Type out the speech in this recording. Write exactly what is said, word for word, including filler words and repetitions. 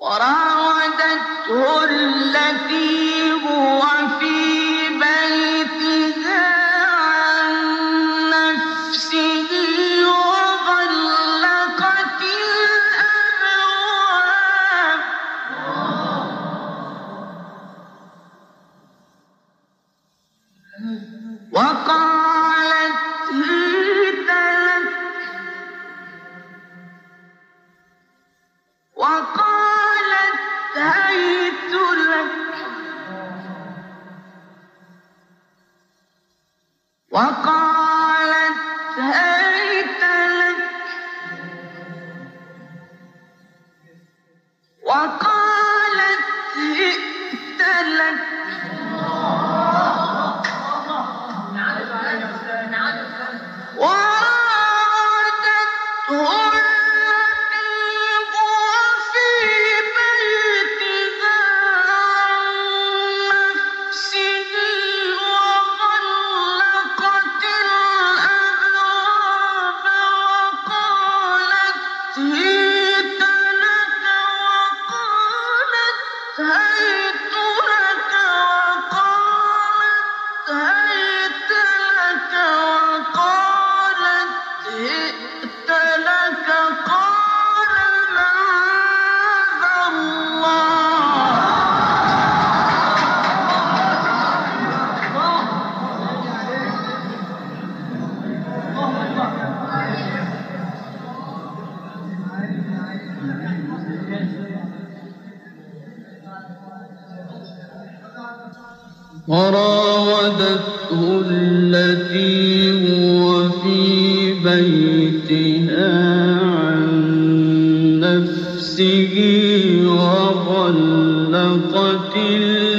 وراودته التي هو في بيتها عن نفسه وغلقت الأبواب وقالت هيت لك وقالت هيت لك وقالت هيت لك وقالت هئت لك وراودته وراودته التي هو في بيتها عن نفسه وغلقت